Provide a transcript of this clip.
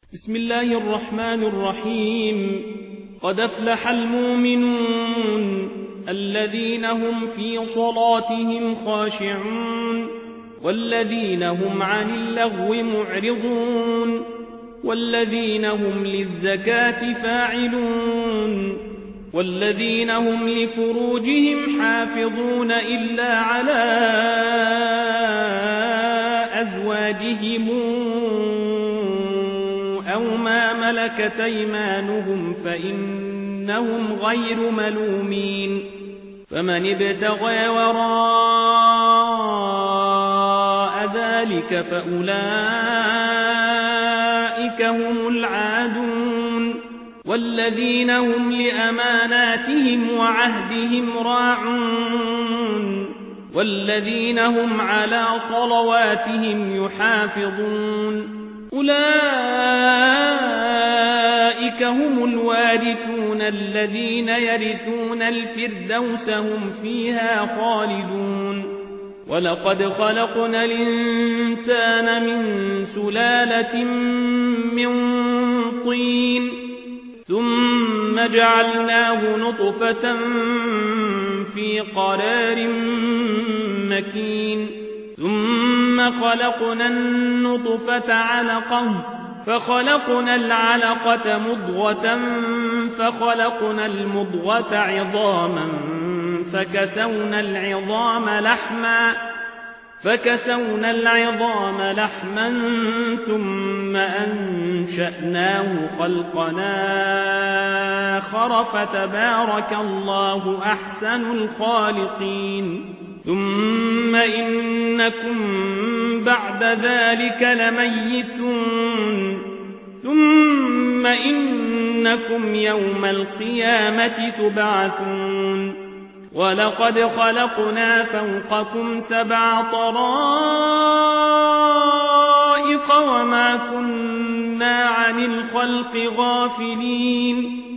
بسم الله الرحمن الرحيم. قد أفلح المؤمنون الذين هم في صلاتهم خاشعون والذين هم عن اللغو معرضون والذين هم للزكاة فاعلون والذين هم لفروجهم حافظون إلا على أزواجهم أو ما ملكت أيمانهم فإنهم غير ملومين. فمن ابتغى وراء ذلك فأولئك هم العادون والذين هم لأماناتهم وعهدهم راعون والذين هم على صلواتهم يحافظون. أولئك هم الوارثون الذين يرثون الفردوس هم فيها خالدون. ولقد خلقنا الإنسان من سلالة من طين ثم جعلناه نطفة في قرار مكين ثم خلقنا النطفة علقة فخلقنا العلقة مضغة فخلقنا المضغة عظاما فكسونا العظام لحما ثم أنشأناه خلقنا آخر فتبارك الله أحسن الخالقين. ثم إنكم بعد ذلك لميتون ثم إنكم يوم القيامة تبعثون. ولقد خلقنا فوقكم 7 طرائق وما كنا عن الخلق غافلين.